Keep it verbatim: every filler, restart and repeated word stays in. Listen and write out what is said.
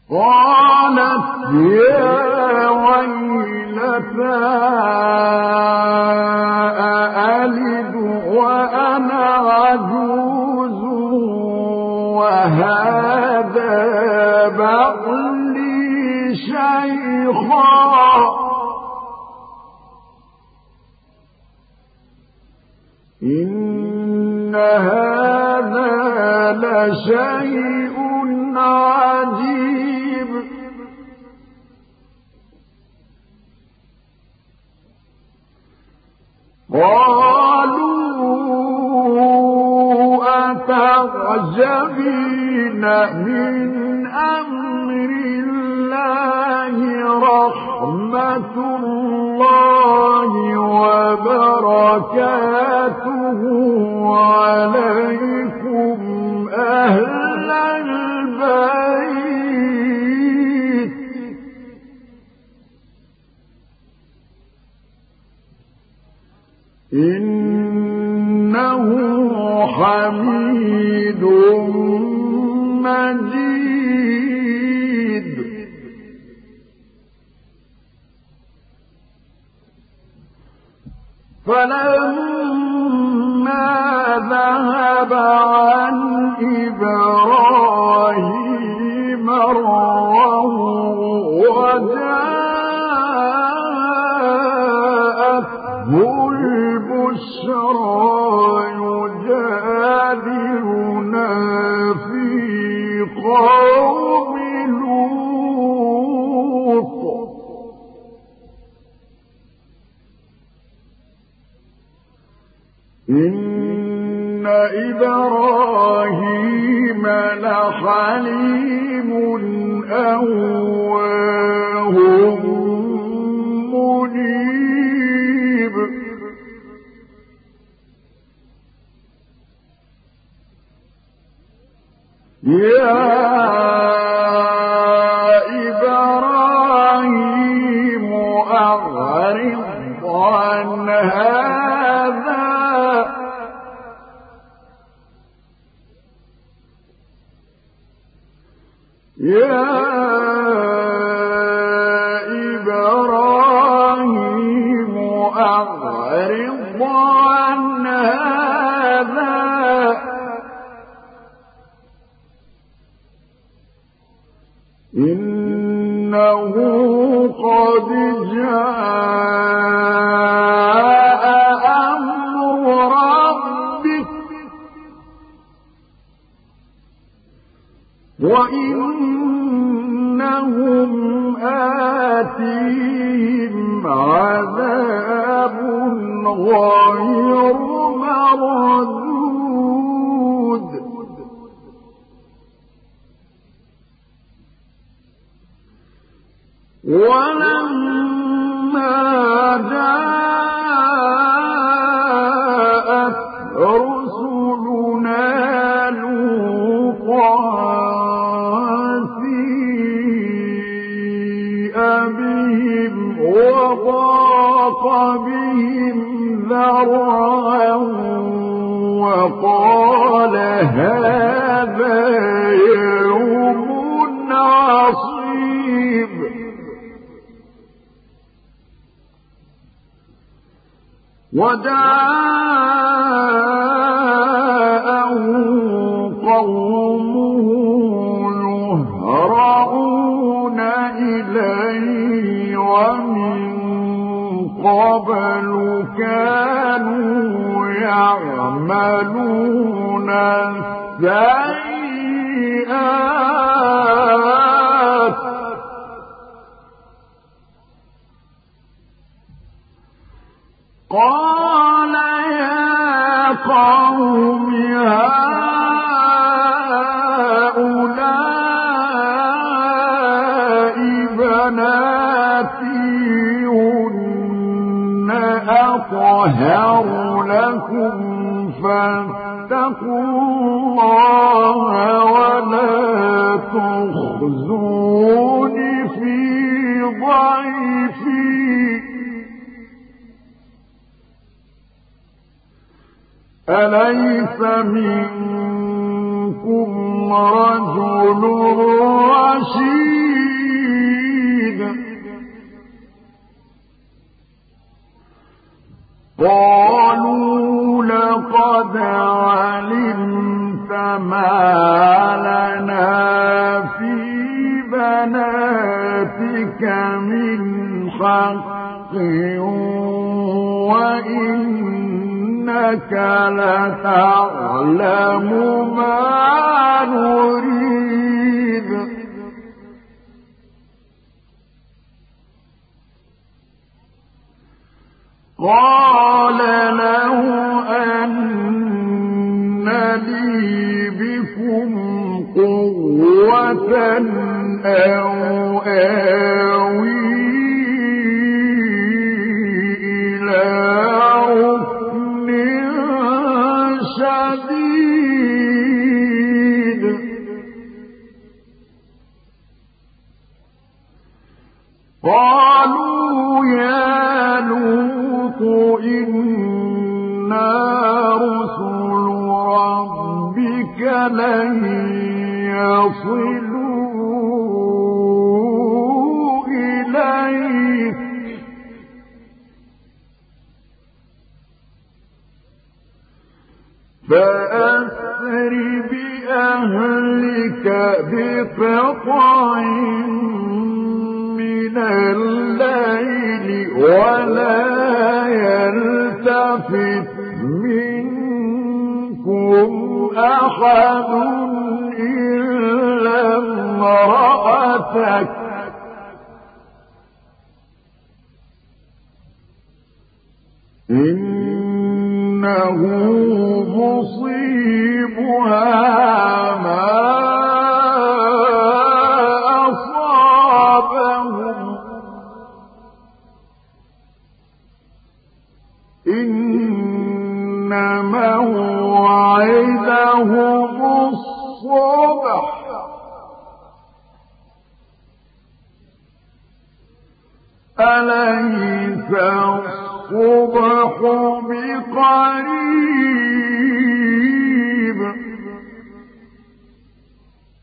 قالت يا ويلتى أألد وأنا عجوز وهذا بعلي شيخا إن هذا لشيء عجيب. قالوا أتعجبين من أمر الله رحمة الله وبركاته عليكم أهل البيت إنه حميد مجيد. فلما ذهب عن إبراهيم الروع وجاءته البشرى يجادلنا في قوم لوط إن إبراهيم لحليم أواه منيب. يا إبراهيم أعرض عن هذا يا إبراهيم أعرض عن هذا إنه قد جاء أمر ربك وإنهم آتيهم عذاب غير مردود. ولما جاءت رسلنا لوطا سيء بهم وضاق بهم ذرعا وقال هذا يوم عصيب. وجاءه قومه يهرعون إليه ومن قبل كانوا يعملون السيئات قال يا قوم هؤلاء بناتي هن أطهر لكم فاتقوا الله ولا تخزون في ضيفي أليس منكم رجل رشيد قالوا لقد علمت ما لنا في بناتك من حق وإنك لتعلم ما نريد قال له أن لي بكم قوة أو آوي إلى ركن شديد قالوا يا لوط إنا رسل ربك لن يصلوا إليك فأسر بأهلك بقطع من الليل ولا يلتفت منكم أحد إلا امرأتك إنه مصيبها ما أصابهم إن موعدهم الصبح أليس